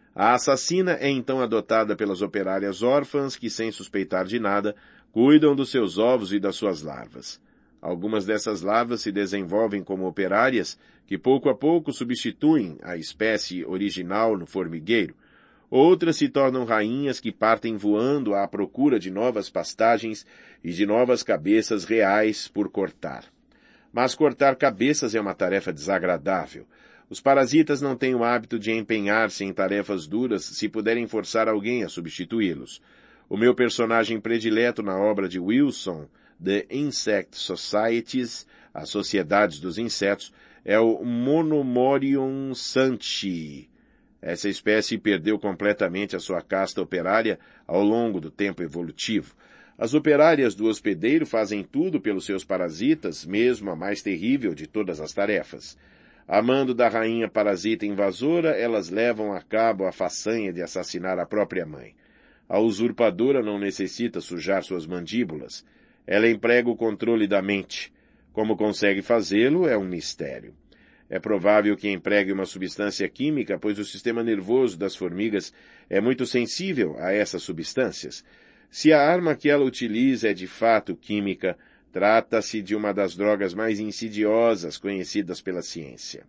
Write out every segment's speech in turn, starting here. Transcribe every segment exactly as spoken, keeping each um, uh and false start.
A assassina é então adotada pelas operárias órfãs que, sem suspeitar de nada, cuidam dos seus ovos e das suas larvas. Algumas dessas larvas se desenvolvem como operárias, que pouco a pouco substituem a espécie original no formigueiro. Outras se tornam rainhas que partem voando à procura de novas pastagens e de novas cabeças reais por cortar. Mas cortar cabeças é uma tarefa desagradável. Os parasitas não têm o hábito de empenhar-se em tarefas duras se puderem forçar alguém a substituí-los. O meu personagem predileto na obra de Wilson, The Insect Societies, as Sociedades dos Insetos, é o Monomorion sanchi. Essa espécie perdeu completamente a sua casta operária ao longo do tempo evolutivo. As operárias do hospedeiro fazem tudo pelos seus parasitas, mesmo a mais terrível de todas as tarefas. Amando da rainha parasita invasora, elas levam a cabo a façanha de assassinar a própria mãe. A usurpadora não necessita sujar suas mandíbulas. Ela emprega o controle da mente. Como consegue fazê-lo é um mistério. É provável que empregue uma substância química, pois o sistema nervoso das formigas é muito sensível a essas substâncias. Se a arma que ela utiliza é de fato química, trata-se de uma das drogas mais insidiosas conhecidas pela ciência.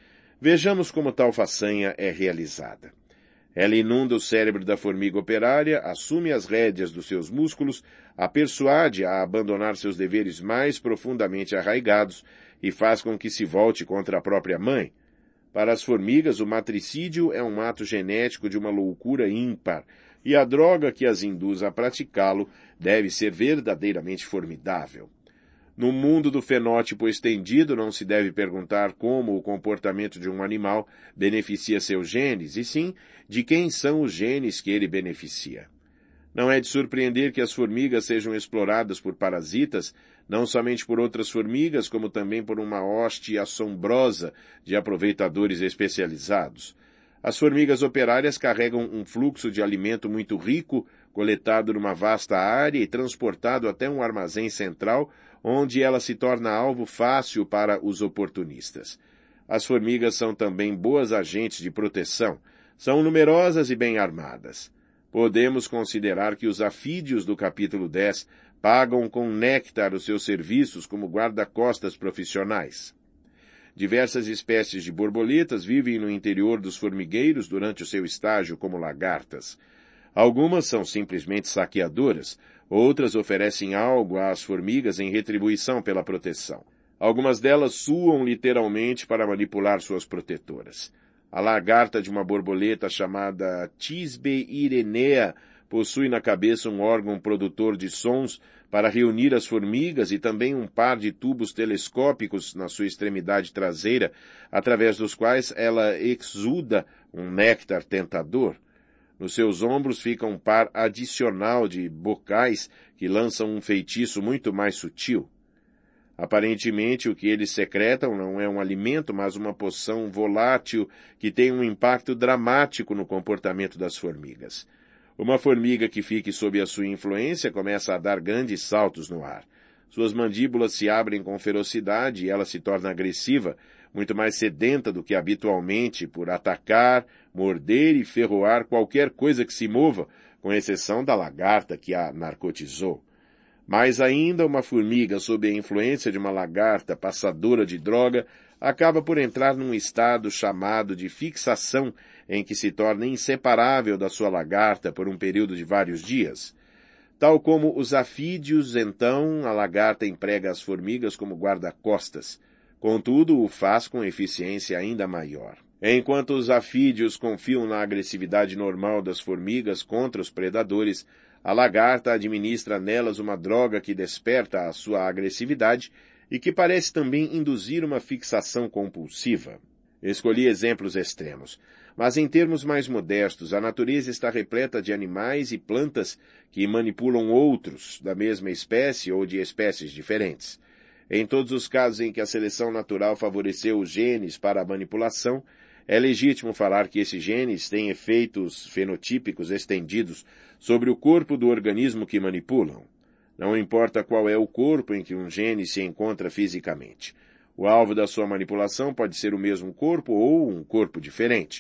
Vejamos como tal façanha é realizada. Ela inunda o cérebro da formiga operária, assume as rédeas dos seus músculos, a persuade a abandonar seus deveres mais profundamente arraigados e faz com que se volte contra a própria mãe. Para as formigas, o matricídio é um ato genético de uma loucura ímpar, e a droga que as induz a praticá-lo deve ser verdadeiramente formidável. No mundo do fenótipo estendido, não se deve perguntar como o comportamento de um animal beneficia seus genes, e sim de quem são os genes que ele beneficia. Não é de surpreender que as formigas sejam exploradas por parasitas, não somente por outras formigas, como também por uma hoste assombrosa de aproveitadores especializados. As formigas operárias carregam um fluxo de alimento muito rico, coletado numa vasta área e transportado até um armazém central, onde ela se torna alvo fácil para os oportunistas. As formigas são também boas agentes de proteção, são numerosas e bem armadas. Podemos considerar que os afídeos do capítulo dez pagam com néctar os seus serviços como guarda-costas profissionais. Diversas espécies de borboletas vivem no interior dos formigueiros durante o seu estágio como lagartas. Algumas são simplesmente saqueadoras, outras oferecem algo às formigas em retribuição pela proteção. Algumas delas suam literalmente para manipular suas protetoras. A lagarta de uma borboleta chamada Thisbe irenea possui na cabeça um órgão produtor de sons para reunir as formigas e também um par de tubos telescópicos na sua extremidade traseira, através dos quais ela exuda um néctar tentador. Nos seus ombros fica um par adicional de bocais que lançam um feitiço muito mais sutil. Aparentemente, o que eles secretam não é um alimento, mas uma poção volátil que tem um impacto dramático no comportamento das formigas. Uma formiga que fique sob a sua influência começa a dar grandes saltos no ar. Suas mandíbulas se abrem com ferocidade e ela se torna agressiva, muito mais sedenta do que habitualmente por atacar, morder e ferroar qualquer coisa que se mova, com exceção da lagarta que a narcotizou. Mais ainda, uma formiga sob a influência de uma lagarta passadora de droga acaba por entrar num estado chamado de fixação, em que se torna inseparável da sua lagarta por um período de vários dias. Tal como os afídeos, então, a lagarta emprega as formigas como guarda-costas. Contudo, o faz com eficiência ainda maior. Enquanto os afídeos confiam na agressividade normal das formigas contra os predadores, a lagarta administra nelas uma droga que desperta a sua agressividade e que parece também induzir uma fixação compulsiva. Escolhi exemplos extremos, mas em termos mais modestos, a natureza está repleta de animais e plantas que manipulam outros da mesma espécie ou de espécies diferentes. Em todos os casos em que a seleção natural favoreceu os genes para a manipulação, é legítimo falar que esses genes têm efeitos fenotípicos estendidos sobre o corpo do organismo que manipulam. Não importa qual é o corpo em que um gene se encontra fisicamente. O alvo da sua manipulação pode ser o mesmo corpo ou um corpo diferente.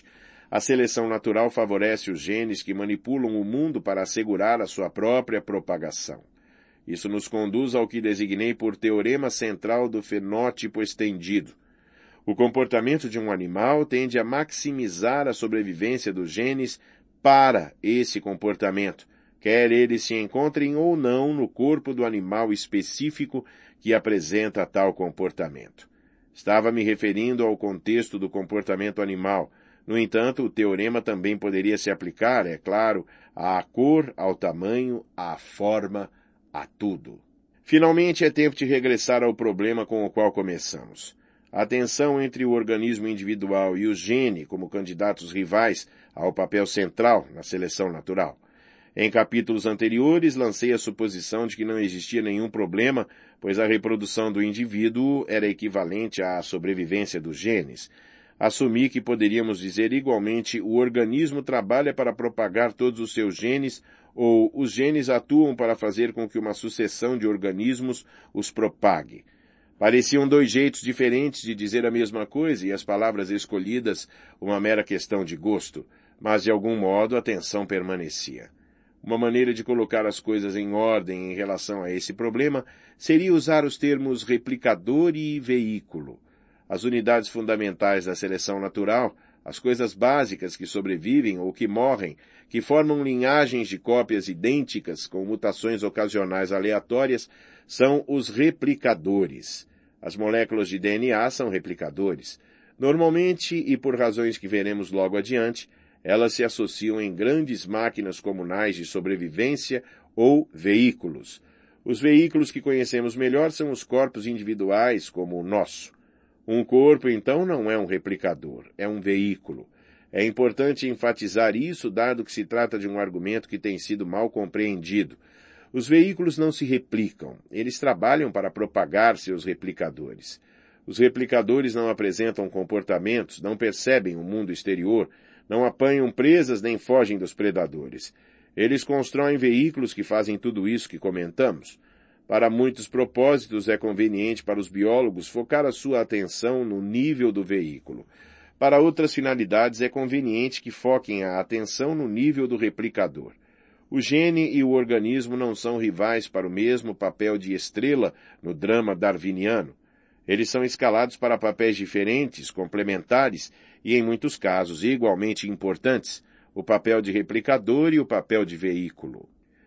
A seleção natural favorece os genes que manipulam o mundo para assegurar a sua própria propagação. Isso nos conduz ao que designei por teorema central do fenótipo estendido. O comportamento de um animal tende a maximizar a sobrevivência dos genes para esse comportamento, quer eles se encontrem ou não no corpo do animal específico que apresenta tal comportamento. Estava me referindo ao contexto do comportamento animal. No entanto, o teorema também poderia se aplicar, é claro, à cor, ao tamanho, à forma, a tudo. Finalmente, é tempo de regressar ao problema com o qual começamos. A tensão entre o organismo individual e o gene como candidatos rivais ao papel central na seleção natural. Em capítulos anteriores, lancei a suposição de que não existia nenhum problema, pois a reprodução do indivíduo era equivalente à sobrevivência dos genes. Assumi que poderíamos dizer igualmente o organismo trabalha para propagar todos os seus genes ou os genes atuam para fazer com que uma sucessão de organismos os propague. Pareciam dois jeitos diferentes de dizer a mesma coisa e as palavras escolhidas uma mera questão de gosto, mas de algum modo a tensão permanecia. Uma maneira de colocar as coisas em ordem em relação a esse problema seria usar os termos replicador e veículo. As unidades fundamentais da seleção natural, as coisas básicas que sobrevivem ou que morrem, que formam linhagens de cópias idênticas com mutações ocasionais aleatórias, são os replicadores. As moléculas de D N A são replicadores. Normalmente, e por razões que veremos logo adiante, elas se associam em grandes máquinas comunais de sobrevivência ou veículos. Os veículos que conhecemos melhor são os corpos individuais, como o nosso. Um corpo, então, não é um replicador, é um veículo. É importante enfatizar isso, dado que se trata de um argumento que tem sido mal compreendido. Os veículos não se replicam, eles trabalham para propagar seus replicadores. Os replicadores não apresentam comportamentos, não percebem o mundo exterior, não apanham presas nem fogem dos predadores. Eles constroem veículos que fazem tudo isso que comentamos. Para muitos propósitos é conveniente para os biólogos focar a sua atenção no nível do veículo. Para outras finalidades é conveniente que foquem a atenção no nível do replicador. O gene e o organismo não são rivais para o mesmo papel de estrela no drama darwiniano. Eles são escalados para papéis diferentes, complementares e, em muitos casos, igualmente importantes, o papel de replicador e o papel de veículo.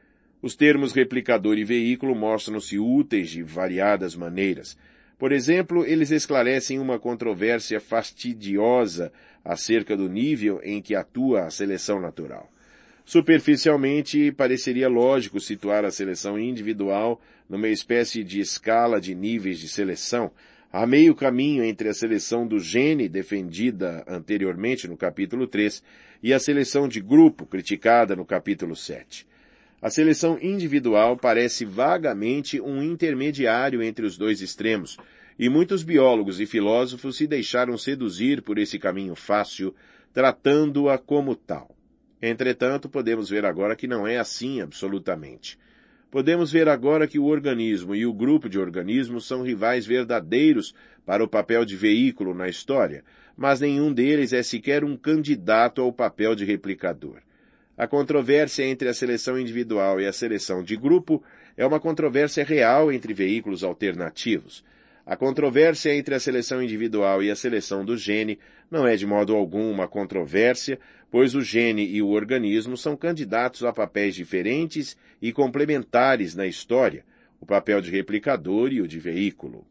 Os termos replicador e veículo mostram-se úteis de variadas maneiras. Por exemplo, eles esclarecem uma controvérsia fastidiosa acerca do nível em que atua a seleção natural. Superficialmente, pareceria lógico situar a seleção individual numa espécie de escala de níveis de seleção, a meio caminho entre a seleção do gene, defendida anteriormente no capítulo três, e a seleção de grupo, criticada no capítulo sete. A seleção individual parece vagamente um intermediário entre os dois extremos, e muitos biólogos e filósofos se deixaram seduzir por esse caminho fácil, tratando-a como tal. Entretanto, podemos ver agora que não é assim absolutamente. Podemos ver agora que o organismo e o grupo de organismos são rivais verdadeiros para o papel de veículo na história, mas nenhum deles é sequer um candidato ao papel de replicador. A controvérsia entre a seleção individual e a seleção de grupo é uma controvérsia real entre veículos alternativos. A controvérsia entre a seleção individual e a seleção do gene não é de modo algum uma controvérsia, pois o gene e o organismo são candidatos a papéis diferentes e complementares na história, o papel de replicador e o de veículo.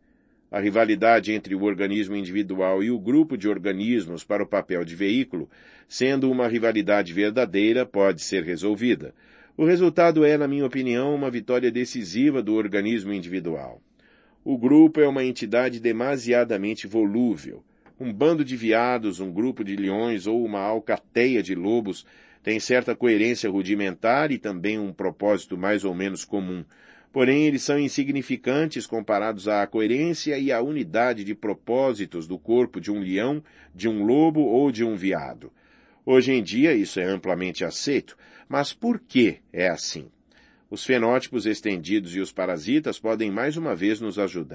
A rivalidade entre o organismo individual e o grupo de organismos para o papel de veículo, sendo uma rivalidade verdadeira, pode ser resolvida. O resultado é, na minha opinião, uma vitória decisiva do organismo individual. O grupo é uma entidade demasiadamente volúvel. Um bando de veados, um grupo de leões ou uma alcateia de lobos tem certa coerência rudimentar e também um propósito mais ou menos comum. Porém, eles são insignificantes comparados à coerência e à unidade de propósitos do corpo de um leão, de um lobo ou de um veado. Hoje em dia isso é amplamente aceito, mas por que é assim? Os fenótipos estendidos e os parasitas podem mais uma vez nos ajudar.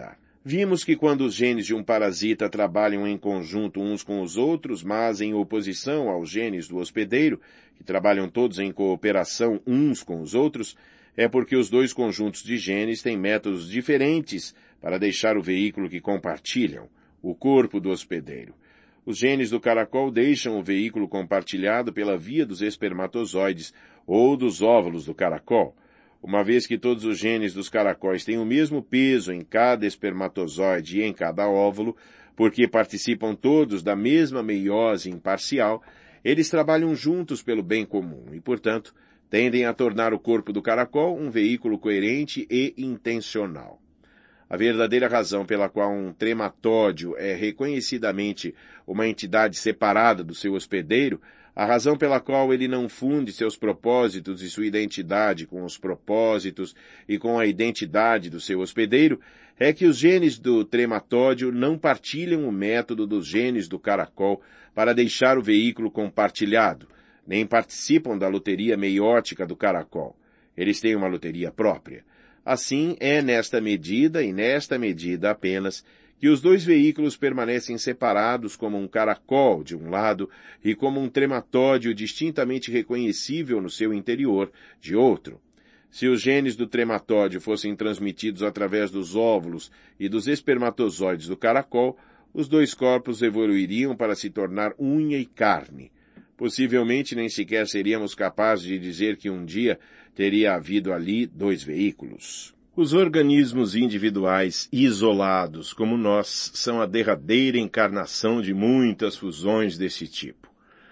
Vimos que quando os genes de um parasita trabalham em conjunto uns com os outros, mas em oposição aos genes do hospedeiro, que trabalham todos em cooperação uns com os outros, é porque os dois conjuntos de genes têm métodos diferentes para deixar o veículo que compartilham, o corpo do hospedeiro. Os genes do caracol deixam o veículo compartilhado pela via dos espermatozoides ou dos óvulos do caracol. Uma vez que todos os genes dos caracóis têm o mesmo peso em cada espermatozoide e em cada óvulo, porque participam todos da mesma meiose imparcial, eles trabalham juntos pelo bem comum e, portanto, tendem a tornar o corpo do caracol um veículo coerente e intencional. A verdadeira razão pela qual um trematódio é reconhecidamente uma entidade separada do seu hospedeiro, a razão pela qual ele não funde seus propósitos e sua identidade com os propósitos e com a identidade do seu hospedeiro, é que os genes do trematódio não partilham o método dos genes do caracol para deixar o veículo compartilhado, nem participam da loteria meiótica do caracol. Eles têm uma loteria própria. Assim, é nesta medida, e nesta medida apenas, que os dois veículos permanecem separados como um caracol de um lado e como um trematódio distintamente reconhecível no seu interior de outro. Se os genes do trematódio fossem transmitidos através dos óvulos e dos espermatozoides do caracol, os dois corpos evoluiriam para se tornar unha e carne. Possivelmente nem sequer seríamos capazes de dizer que um dia teria havido ali dois veículos. Os organismos individuais isolados, como nós, são a derradeira encarnação de muitas fusões desse tipo.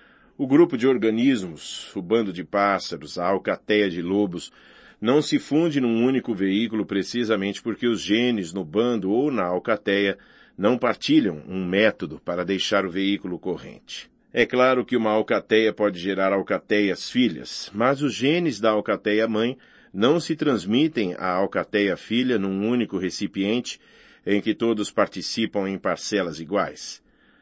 O grupo de organismos, o bando de pássaros, a alcateia de lobos, não se funde num único veículo precisamente porque os genes no bando ou na alcateia não partilham um método para deixar o veículo corrente. É claro que uma alcateia pode gerar alcateias filhas, mas os genes da alcateia mãe não se transmitem à alcateia filha num único recipiente em que todos participam em parcelas iguais.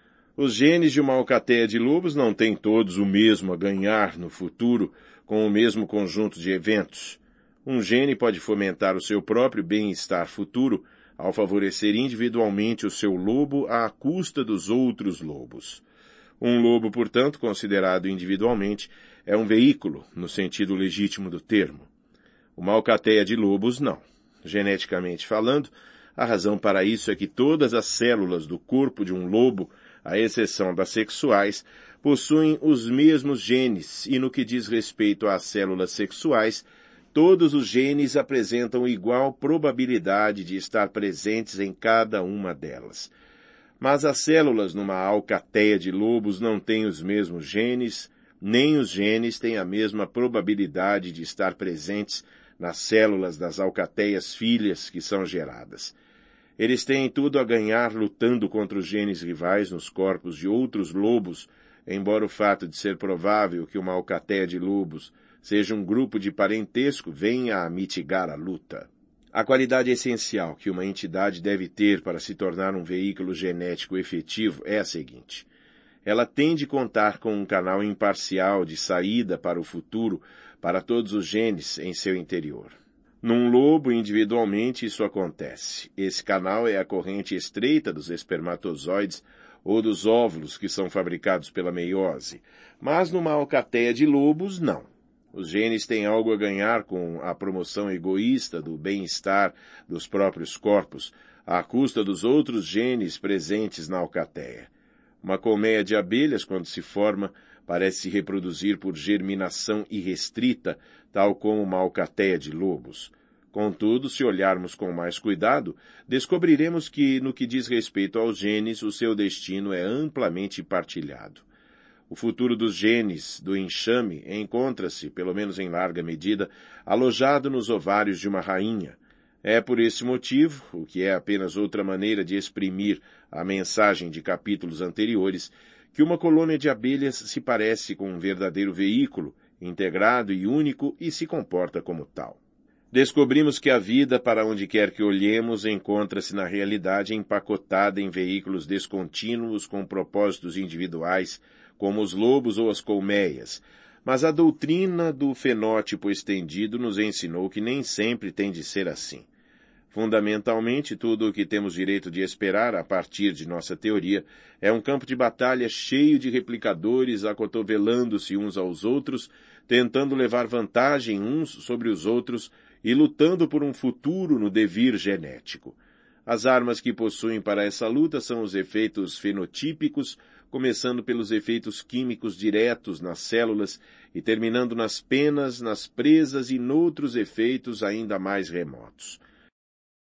Os genes de uma alcateia de lobos não têm todos o mesmo a ganhar no futuro com o mesmo conjunto de eventos. Um gene pode fomentar o seu próprio bem-estar futuro ao favorecer individualmente o seu lobo à custa dos outros lobos. Um lobo, portanto, considerado individualmente, é um veículo, no sentido legítimo do termo. Uma alcateia de lobos, não. Geneticamente falando, a razão para isso é que todas as células do corpo de um lobo, à exceção das sexuais, possuem os mesmos genes e, no que diz respeito às células sexuais, todos os genes apresentam igual probabilidade de estar presentes em cada uma delas. Mas as células numa alcateia de lobos não têm os mesmos genes, nem os genes têm a mesma probabilidade de estar presentes nas células das alcateias filhas que são geradas. Eles têm tudo a ganhar lutando contra os genes rivais nos corpos de outros lobos, embora o fato de ser provável que uma alcateia de lobos seja um grupo de parentesco venha a mitigar a luta. A qualidade essencial que uma entidade deve ter para se tornar um veículo genético efetivo é a seguinte. Ela tem de contar com um canal imparcial de saída para o futuro para todos os genes em seu interior. Num lobo, individualmente, isso acontece. Esse canal é a corrente estreita dos espermatozoides ou dos óvulos que são fabricados pela meiose. Mas numa alcateia de lobos, não. Os genes têm algo a ganhar com a promoção egoísta do bem-estar dos próprios corpos, à custa dos outros genes presentes na alcateia. Uma colmeia de abelhas, quando se forma, parece se reproduzir por germinação irrestrita, tal como uma alcateia de lobos. Contudo, se olharmos com mais cuidado, descobriremos que, no que diz respeito aos genes, o seu destino é amplamente partilhado. O futuro dos genes do enxame encontra-se, pelo menos em larga medida, alojado nos ovários de uma rainha. É por esse motivo, o que é apenas outra maneira de exprimir a mensagem de capítulos anteriores, que uma colônia de abelhas se parece com um verdadeiro veículo, integrado e único, e se comporta como tal. Descobrimos que a vida, para onde quer que olhemos, encontra-se na realidade empacotada em veículos descontínuos com propósitos individuais, como os lobos ou as colmeias, mas a doutrina do fenótipo estendido nos ensinou que nem sempre tem de ser assim. Fundamentalmente, tudo o que temos direito de esperar a partir de nossa teoria é um campo de batalha cheio de replicadores acotovelando-se uns aos outros, tentando levar vantagem uns sobre os outros e lutando por um futuro no devir genético. As armas que possuem para essa luta são os efeitos fenotípicos, começando pelos efeitos químicos diretos nas células e terminando nas penas, nas presas e noutros efeitos ainda mais remotos.